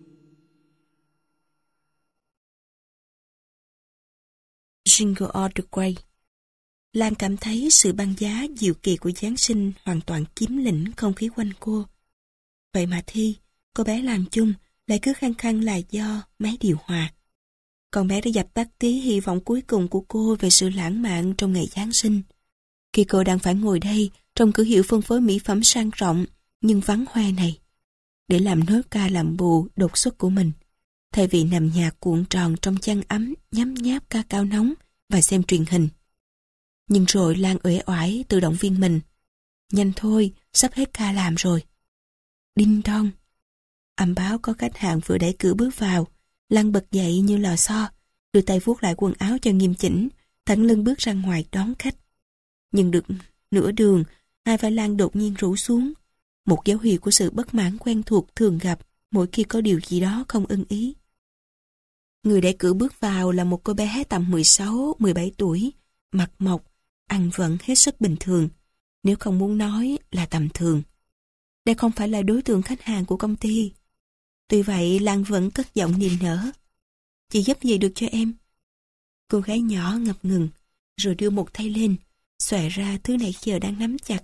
Jingle All the Way. Lan cảm thấy sự băng giá diệu kỳ của Giáng sinh hoàn toàn chiếm lĩnh không khí quanh cô. Vậy mà Thi, cô bé làm chung, lại cứ khăng khăng là do máy điều hòa. Con bé đã dập tắt tí hy vọng cuối cùng của cô về sự lãng mạn trong ngày Giáng sinh. Khi cô đang phải ngồi đây trong cửa hiệu phân phối mỹ phẩm sang trọng nhưng vắng hoe này, để làm nốt ca làm bù đột xuất của mình, thay vì nằm nhà cuộn tròn trong chăn ấm nhấm nháp ca cao nóng và xem truyền hình. Nhưng rồi Lan uể oải tự động viên mình. Nhanh thôi, sắp hết ca làm rồi. Đinh đong. Âm báo có khách hàng vừa đẩy cửa bước vào. Lan bật dậy như lò xo, đưa tay vuốt lại quần áo cho nghiêm chỉnh, thẳng lưng bước ra ngoài đón khách. Nhưng được nửa đường, hai vai Lan đột nhiên rũ xuống. Một dấu hiệu của sự bất mãn quen thuộc thường gặp mỗi khi có điều gì đó không ưng ý. Người đẩy cửa bước vào là một cô bé tầm mười sáu mười bảy tuổi, mặt mộc, ăn vận hết sức bình thường, nếu không muốn nói là tầm thường. Đây không phải là đối tượng khách hàng của công ty. Tuy vậy Lan vẫn cất giọng niềm nở. Chị giúp gì được cho em? Cô gái nhỏ ngập ngừng, rồi đưa một tay lên, xòe ra thứ nãy giờ đang nắm chặt.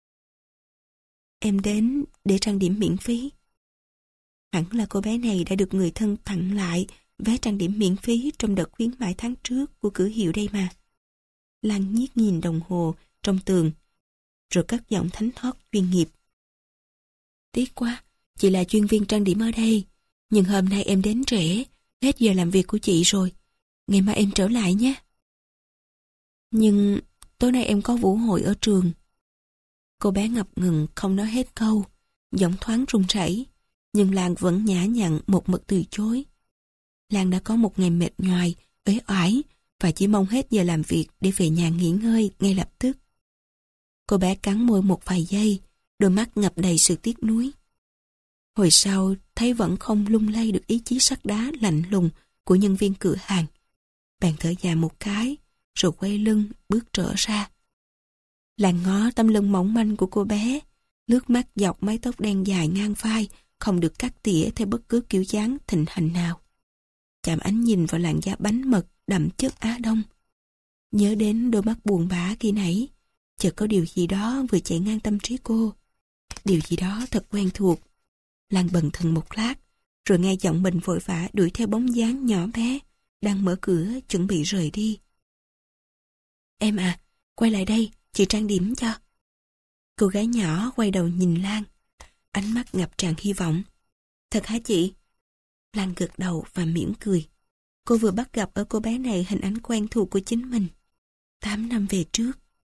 Em đến để trang điểm miễn phí. Hẳn là cô bé này đã được người thân tặng lại vé trang điểm miễn phí trong đợt khuyến mãi tháng trước của cửa hiệu đây mà. Lan nhiếc nhìn đồng hồ trong tường, rồi cất giọng thánh thót chuyên nghiệp. Tiếc quá, chị là chuyên viên trang điểm ở đây, nhưng hôm nay em đến trễ, hết giờ làm việc của chị rồi. Ngày mai em trở lại nhé. Nhưng tối nay em có vũ hội ở trường. Cô bé ngập ngừng không nói hết câu, giọng thoáng run rẩy, nhưng Lan vẫn nhã nhặn một mực từ chối. Lan đã có một ngày mệt nhoài, uể oải và chỉ mong hết giờ làm việc để về nhà nghỉ ngơi ngay lập tức. Cô bé cắn môi một vài giây, đôi mắt ngập đầy sự tiếc nuối. Hồi sau thấy vẫn không lung lay được ý chí sắt đá lạnh lùng của nhân viên cửa hàng. Bạn thở dài một cái, rồi quay lưng bước trở ra. Lan ngó tấm lưng mỏng manh của cô bé, lướt mắt dọc mái tóc đen dài ngang vai, không được cắt tỉa theo bất cứ kiểu dáng thịnh hành nào. Chạm ánh nhìn vào làn da bánh mật đậm chất Á Đông. Nhớ đến đôi mắt buồn bã khi nãy, chợt có điều gì đó vừa chạy ngang tâm trí cô. Điều gì đó thật quen thuộc. Lan bần thần một lát, rồi nghe giọng mình vội vã đuổi theo bóng dáng nhỏ bé, đang mở cửa chuẩn bị rời đi. Em à, quay lại đây, chị trang điểm cho. Cô gái nhỏ quay đầu nhìn Lan, ánh mắt ngập tràn hy vọng. Thật hả chị? Lan gật đầu và mỉm cười. Cô vừa bắt gặp ở cô bé này hình ảnh quen thuộc của chính mình. Tám năm về trước.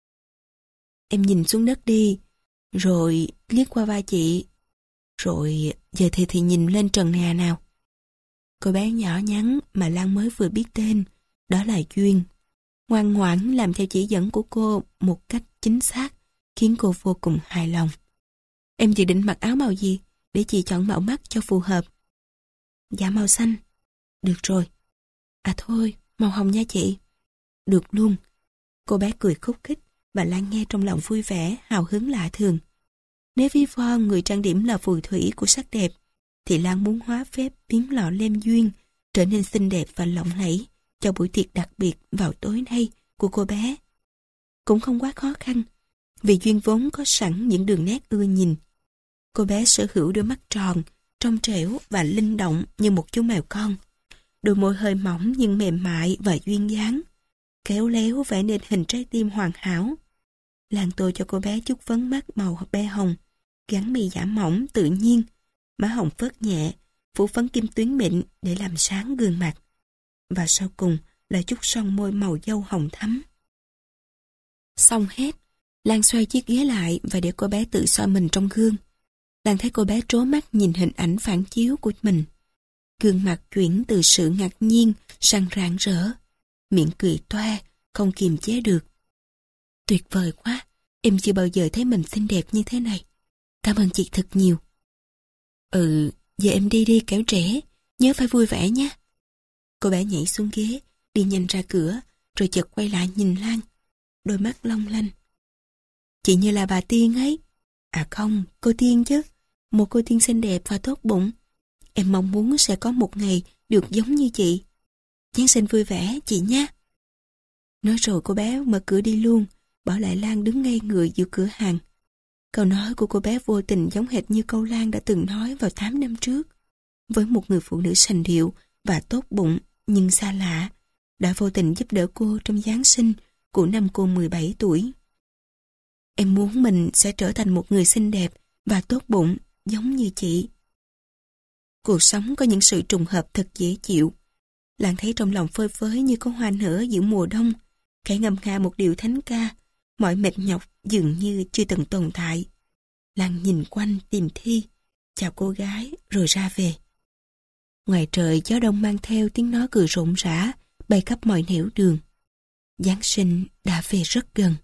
Em nhìn xuống đất đi, rồi liếc qua vai chị. Rồi giờ thì thì nhìn lên trần nhà nào. Cô bé nhỏ nhắn mà Lan mới vừa biết tên, đó là Duyên. Ngoan ngoãn làm theo chỉ dẫn của cô một cách chính xác, khiến cô vô cùng hài lòng. Em dự định mặc áo màu gì để chị chọn màu mắt cho phù hợp? Dạ màu xanh. Được rồi. À thôi, màu hồng nha chị. Được luôn. Cô bé cười khúc khích và Lan nghe trong lòng vui vẻ, hào hứng lạ thường. Nếu ví von người trang điểm là phù thủy của sắc đẹp, thì Lan muốn hóa phép biến lọ lem Duyên trở nên xinh đẹp và lộng lẫy cho buổi tiệc đặc biệt vào tối nay của cô bé. Cũng không quá khó khăn, vì Duyên vốn có sẵn những đường nét ưa nhìn. Cô bé sở hữu đôi mắt tròn, trong trẻo và linh động như một chú mèo con. Đôi môi hơi mỏng nhưng mềm mại và duyên dáng, khéo léo vẽ nên hình trái tim hoàn hảo. Lan tô cho cô bé chút phấn mắt màu be hồng, gắn mi giả mỏng tự nhiên, má hồng phớt nhẹ, phủ phấn kim tuyến mịn để làm sáng gương mặt. Và sau cùng là chút son môi màu dâu hồng thắm. Xong hết, Lan xoay chiếc ghế lại và để cô bé tự soi mình trong gương. Lan thấy cô bé trố mắt nhìn hình ảnh phản chiếu của mình. Gương mặt chuyển từ sự ngạc nhiên sang rạng rỡ, miệng cười toe, không kiềm chế được. Tuyệt vời quá, em chưa bao giờ thấy mình xinh đẹp như thế này. Cảm ơn chị thật nhiều. Ừ, giờ em đi đi kẻo trễ, nhớ phải vui vẻ nhé. Cô bé nhảy xuống ghế, đi nhanh ra cửa, rồi chợt quay lại nhìn Lan, đôi mắt long lanh. Chị như là bà Tiên ấy. À không, cô Tiên chứ, một cô Tiên xinh đẹp và tốt bụng. Em mong muốn sẽ có một ngày được giống như chị. Giáng sinh vui vẻ chị nha. Nói rồi cô bé mở cửa đi luôn, bỏ lại Lan đứng ngây người giữa cửa hàng. Câu nói của cô bé vô tình giống hệt như câu Lan đã từng nói vào tám năm trước, với một người phụ nữ sành điệu và tốt bụng nhưng xa lạ, đã vô tình giúp đỡ cô trong Giáng sinh của năm cô mười bảy tuổi. Em muốn mình sẽ trở thành một người xinh đẹp và tốt bụng giống như chị. Cuộc sống có những sự trùng hợp thật dễ chịu. Lan thấy trong lòng phơi phới như có hoa nở giữa mùa đông, khẽ ngâm nga một điệu thánh ca, mọi mệt nhọc dường như chưa từng tồn tại. Lan nhìn quanh tìm Thi, chào cô gái rồi ra về. Ngoài trời gió đông mang theo tiếng nói cười rộn rã bay khắp mọi nẻo đường. Giáng sinh đã về rất gần.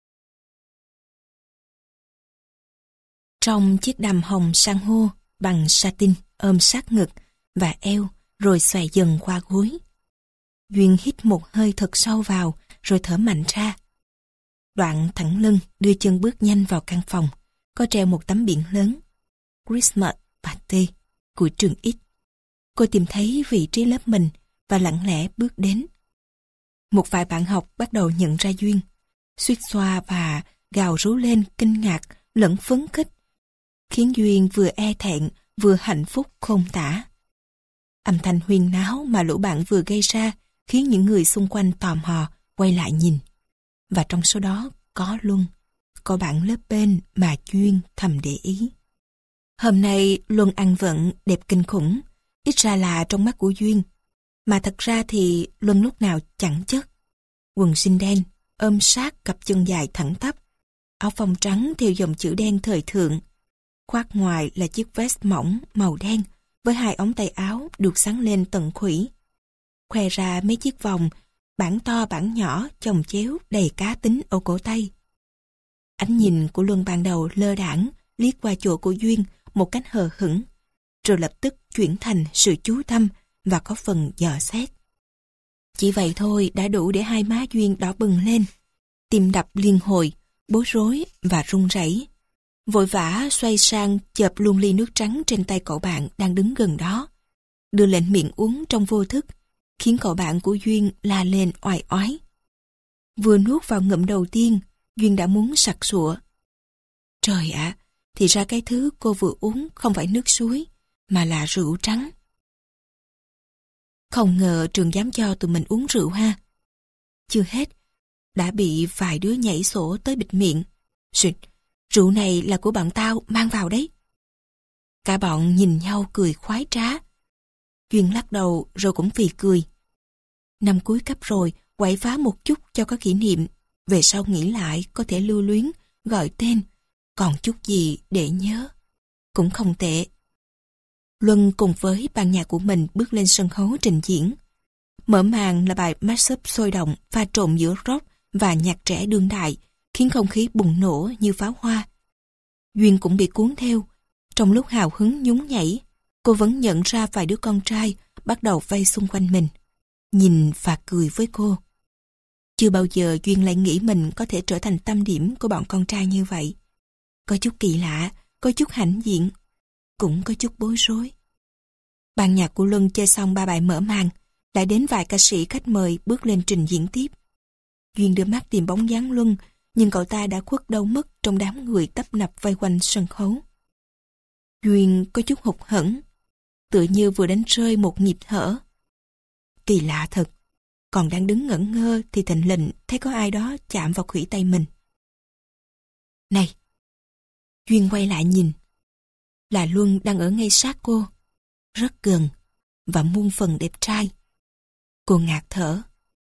Trong chiếc đầm hồng san hô bằng satin ôm sát ngực và eo rồi xòe dần qua gối. Duyên hít một hơi thật sâu vào rồi thở mạnh ra. Đoạn thẳng lưng đưa chân bước nhanh vào căn phòng, có treo một tấm biển lớn Christmas Party của trường X. Cô tìm thấy vị trí lớp mình và lặng lẽ bước đến. Một vài bạn học bắt đầu nhận ra Duyên, suýt xoa và gào rú lên kinh ngạc lẫn phấn khích, khiến Duyên vừa e thẹn vừa hạnh phúc khôn tả. Âm thanh huyên náo mà lũ bạn vừa gây ra khiến những người xung quanh tò mò quay lại nhìn. Và trong số đó có Luân, có bạn lớp bên mà Duyên thầm để ý. Hôm nay Luân ăn vận đẹp kinh khủng, ít ra là trong mắt của Duyên. Mà thật ra thì Luân lúc nào chẳng chất. Quần jean đen, ôm sát cặp chân dài thẳng tắp, áo phông trắng theo dòng chữ đen thời thượng. Khoác ngoài là chiếc vest mỏng màu đen với hai ống tay áo được xắn lên tận khuỷu. Khoe ra mấy chiếc vòng, bản to bản nhỏ chồng chéo đầy cá tính ở cổ tay. Ánh nhìn của Luân ban đầu lơ đãng liếc qua chỗ của Duyên một cách hờ hững, rồi lập tức chuyển thành sự chú tâm và có phần dò xét. Chỉ vậy thôi đã đủ để hai má Duyên đỏ bừng lên, tim đập liên hồi, bối rối và run rẩy. Vội vã xoay sang chợp luôn ly nước trắng trên tay cậu bạn đang đứng gần đó, đưa lên miệng uống trong vô thức, khiến cậu bạn của Duyên la lên oai oái. Vừa nuốt vào ngụm đầu tiên, Duyên đã muốn sặc sụa. Trời ạ, thì ra cái thứ cô vừa uống không phải nước suối, mà là rượu trắng. Không ngờ trường dám cho tụi mình uống rượu ha. Chưa hết, đã bị vài đứa nhảy sổ tới bịt miệng. Xuyệt, rượu này là của bọn tao mang vào đấy. Cả bọn nhìn nhau cười khoái trá. Duyên lắc đầu rồi cũng phì cười. Năm cuối cấp rồi, quậy phá một chút cho có kỷ niệm. Về sau nghĩ lại có thể lưu luyến, gọi tên. Còn chút gì để nhớ. Cũng không tệ. Luân cùng với ban nhạc của mình bước lên sân khấu trình diễn. Mở màn là bài mashup sôi động pha trộn giữa rock và nhạc trẻ đương đại, khiến không khí bùng nổ như pháo hoa. Duyên cũng bị cuốn theo. Trong lúc hào hứng nhún nhảy, cô vẫn nhận ra vài đứa con trai bắt đầu vây xung quanh mình, nhìn và cười với cô. Chưa bao giờ Duyên lại nghĩ mình có thể trở thành tâm điểm của bọn con trai như vậy. Có chút kỳ lạ, có chút hãnh diện, cũng có chút bối rối. Ban nhạc của Luân chơi xong ba bài mở màn, đã đến vài ca sĩ khách mời bước lên trình diễn tiếp. Duyên đưa mắt tìm bóng dáng Luân, nhưng cậu ta đã khuất đâu mất trong đám người tấp nập vây quanh sân khấu. Duyên có chút hụt hẫng, tựa như vừa đánh rơi một nhịp thở. Kỳ lạ thật, còn đang đứng ngẩn ngơ thì thình lình thấy có ai đó chạm vào khuỷu tay mình. Này! Duyên quay lại nhìn. Là Luân đang ở ngay sát cô, rất gần và muôn phần đẹp trai. Cô ngạt thở.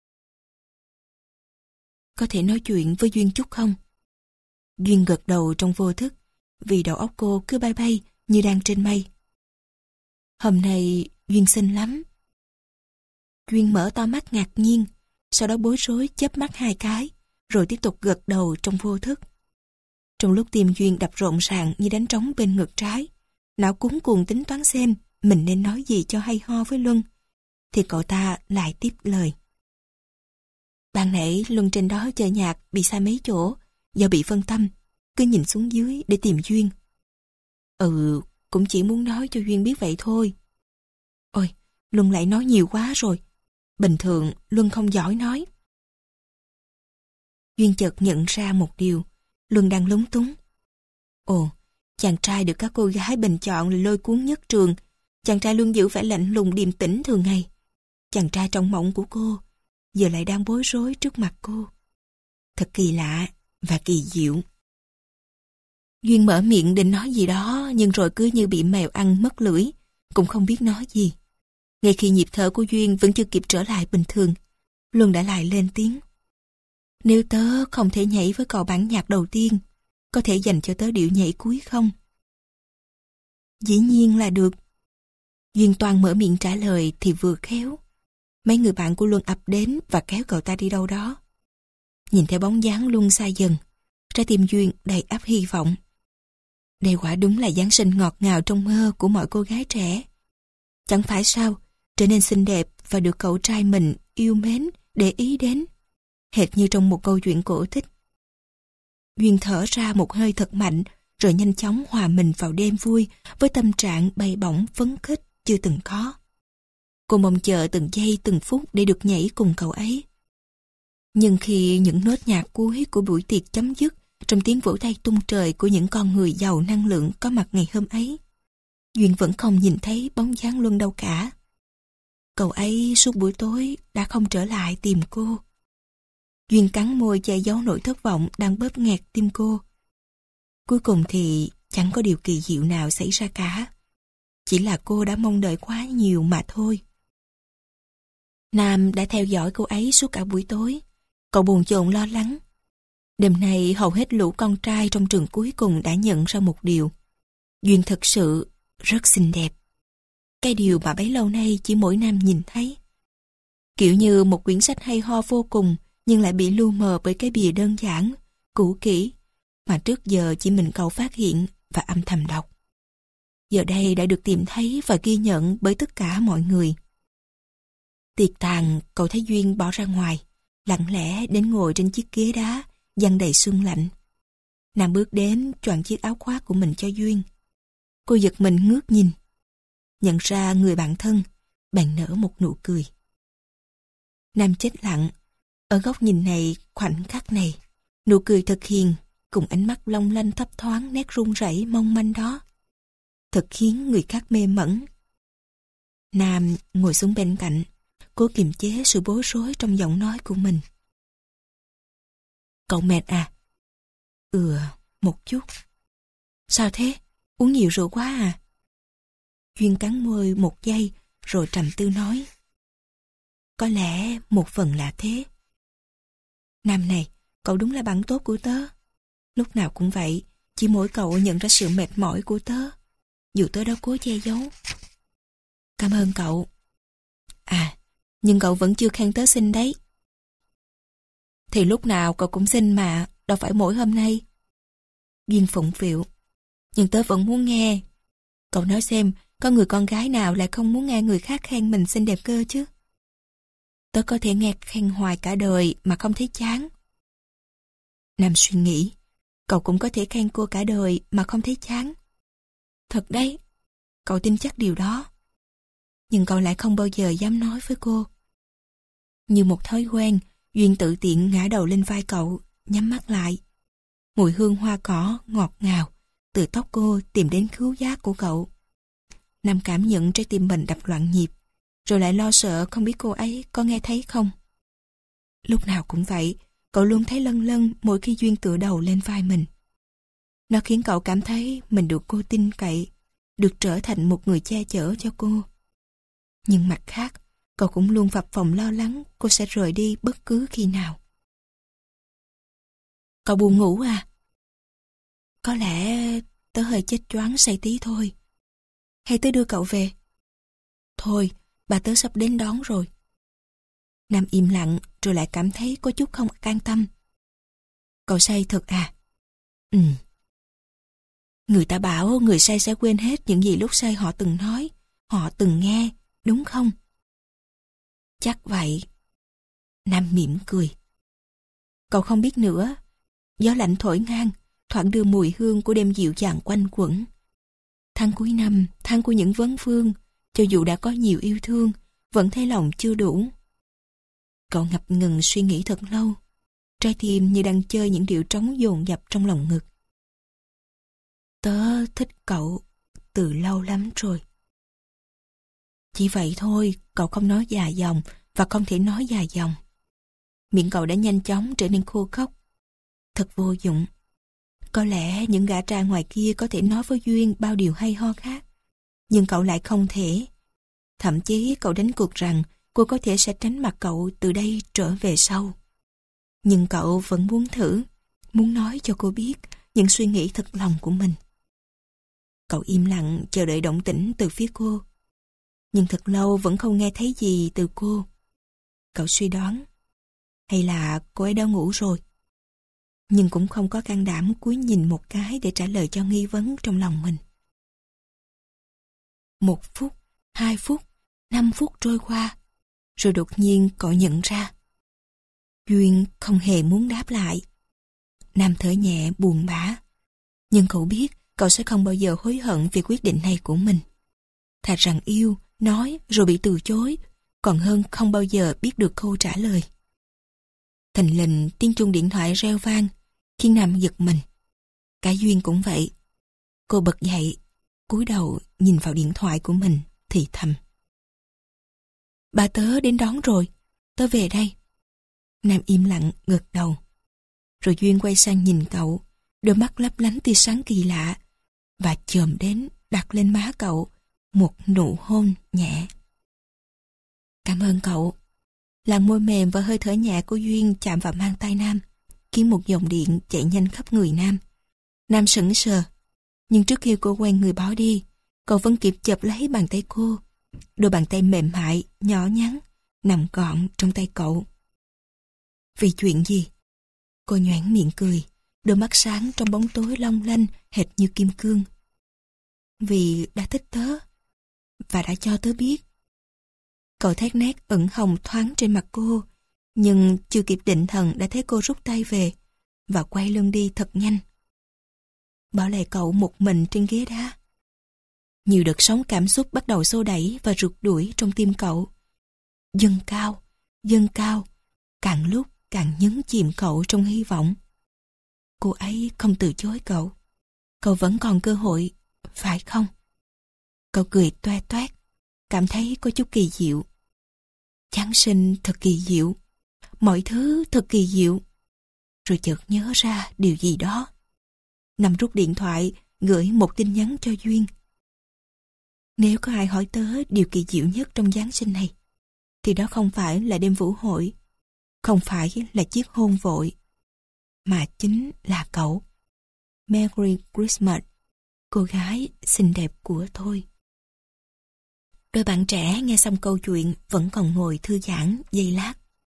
Có thể nói chuyện với Duyên chút không? Duyên gật đầu trong vô thức, vì đầu óc cô cứ bay bay như đang trên mây. Hôm nay Duyên xinh lắm. Duyên mở to mắt ngạc nhiên, sau đó bối rối chớp mắt hai cái, rồi tiếp tục gật đầu trong vô thức. Trong lúc tim Duyên đập rộn ràng như đánh trống bên ngực trái, não cuống cuồng tính toán xem mình nên nói gì cho hay ho với Luân, thì cậu ta lại tiếp lời. Ban nãy Luân trên đó chơi nhạc bị sai mấy chỗ, do bị phân tâm, cứ nhìn xuống dưới để tìm Duyên. Ừ, cũng chỉ muốn nói cho Duyên biết vậy thôi. Ôi, Luân lại nói nhiều quá rồi. Bình thường Luân không giỏi nói. Duyên chợt nhận ra một điều, Luân đang lúng túng. Ồ, chàng trai được các cô gái bình chọn là lôi cuốn nhất trường, chàng trai luôn giữ vẻ lạnh lùng điềm tĩnh thường ngày. Chàng trai trong mộng của cô, giờ lại đang bối rối trước mặt cô. Thật kỳ lạ và kỳ diệu. Duyên mở miệng định nói gì đó, nhưng rồi cứ như bị mèo ăn mất lưỡi, cũng không biết nói gì. Ngay khi nhịp thở của Duyên vẫn chưa kịp trở lại bình thường, Luân đã lại lên tiếng. Nếu tớ không thể nhảy với cậu bản nhạc đầu tiên, có thể dành cho tớ điệu nhảy cuối không? Dĩ nhiên là được. Duyên toan mở miệng trả lời thì vừa khéo. mấy người bạn của Luân ập đến và kéo cậu ta đi đâu đó. Nhìn theo bóng dáng Luân xa dần, trái tim Duyên đầy ắp hy vọng. Đây quả đúng là Giáng sinh ngọt ngào trong mơ của mọi cô gái trẻ. Chẳng phải sao, trở nên xinh đẹp và được cậu trai mình yêu mến, để ý đến, hệt như trong một câu chuyện cổ tích. Duyên thở ra một hơi thật mạnh, rồi nhanh chóng hòa mình vào đêm vui với tâm trạng bay bổng phấn khích chưa từng có. Cô mong chờ từng giây từng phút để được nhảy cùng cậu ấy. Nhưng khi những nốt nhạc cuối của buổi tiệc chấm dứt trong tiếng vỗ tay tung trời của những con người giàu năng lượng có mặt ngày hôm ấy, Duyên vẫn không nhìn thấy bóng dáng Luân đâu cả. Cậu ấy suốt buổi tối đã không trở lại tìm cô. Duyên cắn môi che giấu nỗi thất vọng đang bóp nghẹt tim cô. Cuối cùng thì chẳng có điều kỳ diệu nào xảy ra cả. Chỉ là cô đã mong đợi quá nhiều mà thôi. Nam đã theo dõi cô ấy suốt cả buổi tối. Cậu buồn chồn lo lắng. Đêm nay hầu hết lũ con trai trong trường cuối cùng đã nhận ra một điều. Duyên thật sự rất xinh đẹp. Cái điều mà bấy lâu nay chỉ mỗi Nam nhìn thấy. Kiểu như một quyển sách hay ho vô cùng nhưng lại bị lu mờ bởi cái bìa đơn giản, cũ kỹ mà trước giờ chỉ mình cậu phát hiện và âm thầm đọc. Giờ đây đã được tìm thấy và ghi nhận bởi tất cả mọi người. Tiệc tàn, cậu thấy Duyên bỏ ra ngoài, lặng lẽ đến ngồi trên chiếc ghế đá, giăng đầy sương lạnh. Nam bước đến choàng chiếc áo khoác của mình cho Duyên. Cô giật mình ngước nhìn. Nhận ra người bạn thân, bèn nở một nụ cười. Nam chết lặng. Ở góc nhìn này, khoảnh khắc này, nụ cười thật hiền, cùng ánh mắt long lanh thấp thoáng nét run rẩy mong manh đó. Thật khiến người khác mê mẩn. Nam ngồi xuống bên cạnh, cố kiềm chế sự bối rối trong giọng nói của mình. Cậu mệt à? Ừ, một chút. Sao thế? Uống nhiều rượu quá à? Duyên cắn môi một giây rồi trầm tư nói. Có lẽ một phần là thế. Nam này, cậu đúng là bạn tốt của tớ. Lúc nào cũng vậy, chỉ mỗi cậu nhận ra sự mệt mỏi của tớ, dù tớ đã cố che giấu. Cảm ơn cậu. À, nhưng cậu vẫn chưa khen tớ xinh đấy. Thì lúc nào cậu cũng xinh mà, đâu phải mỗi hôm nay. Duyên phụng phịu. Nhưng tớ vẫn muốn nghe. Cậu nói xem, có người con gái nào lại không muốn nghe người khác khen mình xinh đẹp cơ chứ? Tớ có thể nghe khen hoài cả đời mà không thấy chán. Nam suy nghĩ, cậu cũng có thể khen cô cả đời mà không thấy chán. Thật đấy, cậu tin chắc điều đó. Nhưng cậu lại không bao giờ dám nói với cô. Như một thói quen, Duyên tự tiện ngã đầu lên vai cậu, nhắm mắt lại. Mùi hương hoa cỏ ngọt ngào từ tóc cô tìm đến khứu giác của cậu. Nam cảm nhận trái tim mình đập loạn nhịp, rồi lại lo sợ không biết cô ấy có nghe thấy không. Lúc nào cũng vậy, cậu luôn thấy lâng lâng mỗi khi Duyên tựa đầu lên vai mình. Nó khiến cậu cảm thấy mình được cô tin cậy, được trở thành một người che chở cho cô. Nhưng mặt khác, cậu cũng luôn phập phồng lo lắng cô sẽ rời đi bất cứ khi nào. Cậu buồn ngủ à? Có lẽ tớ hơi chết choáng say tí thôi. Hay tớ đưa cậu về? Thôi, bà tớ sắp đến đón rồi. Nam im lặng rồi lại cảm thấy có chút không can tâm. Cậu say thật à? Ừ. Người ta bảo người say sẽ quên hết những gì lúc say họ từng nói, họ từng nghe, đúng không? Chắc vậy. Nam mỉm cười. Cậu không biết nữa. Gió lạnh thổi ngang, thoảng đưa mùi hương của đêm dịu dàng quanh quẩn. Tháng cuối năm, tháng của những vấn vương, cho dù đã có nhiều yêu thương, vẫn thấy lòng chưa đủ. Cậu ngập ngừng suy nghĩ thật lâu, trái tim như đang chơi những điệu trống dồn dập trong lòng ngực. Tớ thích cậu từ lâu lắm rồi. Chỉ vậy thôi, cậu không nói dài dòng và không thể nói dài dòng. Miệng cậu đã nhanh chóng trở nên khô khốc. Thật vô dụng. Có lẽ những gã trai ngoài kia có thể nói với Duyên bao điều hay ho khác, nhưng cậu lại không thể. Thậm chí cậu đánh cuộc rằng cô có thể sẽ tránh mặt cậu từ đây trở về sau. Nhưng cậu vẫn muốn thử, muốn nói cho cô biết những suy nghĩ thật lòng của mình. Cậu im lặng chờ đợi động tĩnh từ phía cô. Nhưng thật lâu vẫn không nghe thấy gì từ cô. cậu suy đoán. Hay là cô ấy đã ngủ rồi? Nhưng cũng không có can đảm cúi nhìn một cái để trả lời cho nghi vấn trong lòng mình. Một phút, hai phút, năm phút trôi qua, rồi đột nhiên cậu nhận ra. Duyên không hề muốn đáp lại. Nam thở nhẹ buồn bã. Nhưng cậu biết cậu sẽ không bao giờ hối hận vì quyết định này của mình. Thà rằng yêu, nói rồi bị từ chối, còn hơn không bao giờ biết được câu trả lời. Thình lình tiếng chuông điện thoại reo vang, khiến Nam giật mình. Cả Duyên cũng vậy. Cô bật dậy, cúi đầu nhìn vào điện thoại của mình, thì thầm. Bà tớ đến đón rồi, tớ về đây. Nam im lặng gật đầu. Rồi Duyên quay sang nhìn cậu, đôi mắt lấp lánh tia sáng kỳ lạ, và chồm đến đặt lên má cậu một nụ hôn nhẹ. Cảm ơn cậu. Làn môi mềm và hơi thở nhẹ của Duyên chạm vào mang tay Nam, khiến một dòng điện chạy nhanh khắp người Nam. Nam sững sờ, nhưng trước khi cô quay người bỏ đi, cậu vẫn kịp chộp lấy bàn tay cô. Đôi bàn tay mềm mại, nhỏ nhắn, nằm gọn trong tay cậu. Vì chuyện gì? Cô nhoẻn miệng cười, đôi mắt sáng trong bóng tối long lanh hệt như kim cương. Vì đã thích tớ, và đã cho tớ biết. Cậu thét nét ửng hồng thoáng trên mặt cô, nhưng chưa kịp định thần đã thấy cô rút tay về và quay lưng đi thật nhanh. Bỏ lại cậu một mình trên ghế đá. Nhiều đợt sóng cảm xúc bắt đầu xô đẩy và rượt đuổi trong tim cậu. Dâng cao, dâng cao, càng lúc càng nhấn chìm cậu trong hy vọng. Cô ấy không từ chối cậu. Cậu vẫn còn cơ hội, phải không? Cậu cười toe toét, cảm thấy có chút kỳ diệu. Giáng sinh thật kỳ diệu, mọi thứ thật kỳ diệu. Rồi chợt nhớ ra điều gì đó. Nam rút điện thoại, gửi một tin nhắn cho Duyên. Nếu có ai hỏi tớ điều kỳ diệu nhất trong Giáng sinh này, thì đó không phải là đêm vũ hội, không phải là chiếc hôn vội, mà chính là cậu. Merry Christmas, cô gái xinh đẹp của tôi. Đôi bạn trẻ nghe xong câu chuyện vẫn còn ngồi thư giãn giây lát.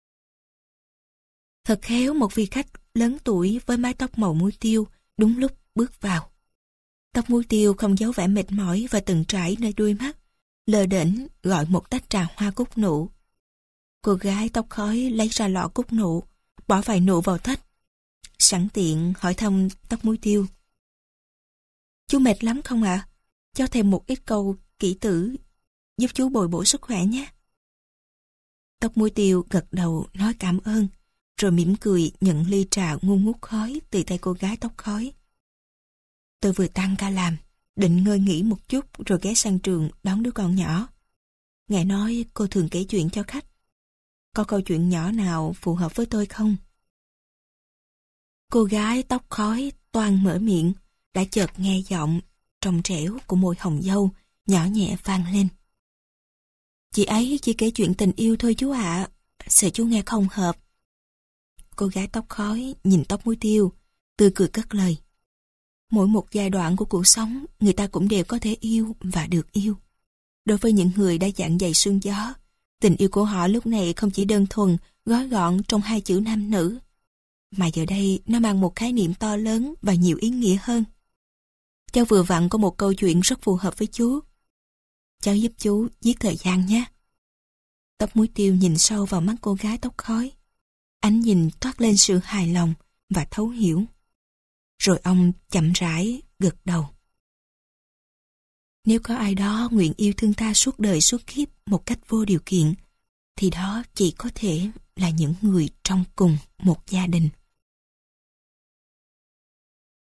Thật khéo một vị khách lớn tuổi với mái tóc màu muối tiêu đúng lúc bước vào. Tóc muối tiêu không giấu vẻ mệt mỏi và từng trải nơi đuôi mắt, lơ đễnh gọi một tách trà hoa cúc nụ. Cô gái tóc khói lấy ra lọ cúc nụ, bỏ vài nụ vào tách. Sẵn tiện hỏi thăm tóc muối tiêu. Chú mệt lắm không ạ? À? Cho thêm một ít câu kỹ tử giúp chú bồi bổ sức khỏe nhé. Tóc muối tiêu gật đầu nói cảm ơn, rồi mỉm cười nhận ly trà ngun ngút khói từ tay cô gái tóc khói. Tôi vừa tan ca làm, định ngơi nghỉ một chút rồi ghé sang trường đón đứa con nhỏ. Nghe nói cô thường kể chuyện cho khách. Có câu chuyện nhỏ nào phù hợp với tôi không? Cô gái tóc khói toan mở miệng, đã chợt nghe giọng trong trẻo của môi hồng dâu nhỏ nhẹ vang lên. Chị ấy chỉ kể chuyện tình yêu thôi chú ạ, à. Sợ chú nghe không hợp. Cô gái tóc khói nhìn tóc muối tiêu, tươi cười cất lời. Mỗi một giai đoạn của cuộc sống, người ta cũng đều có thể yêu và được yêu. Đối với những người đã dạn dày sương gió, tình yêu của họ lúc này không chỉ đơn thuần, gói gọn trong hai chữ nam nữ, mà giờ đây nó mang một khái niệm to lớn và nhiều ý nghĩa hơn. Cháu vừa vặn có một câu chuyện rất phù hợp với chú. Cháu giúp chú giết thời gian nhé. Tóc muối tiêu nhìn sâu vào mắt cô gái tóc khói. Ánh nhìn toát lên sự hài lòng và thấu hiểu. Rồi ông chậm rãi gật đầu. Nếu có ai đó nguyện yêu thương ta suốt đời suốt kiếp một cách vô điều kiện, thì đó chỉ có thể là những người trong cùng một gia đình.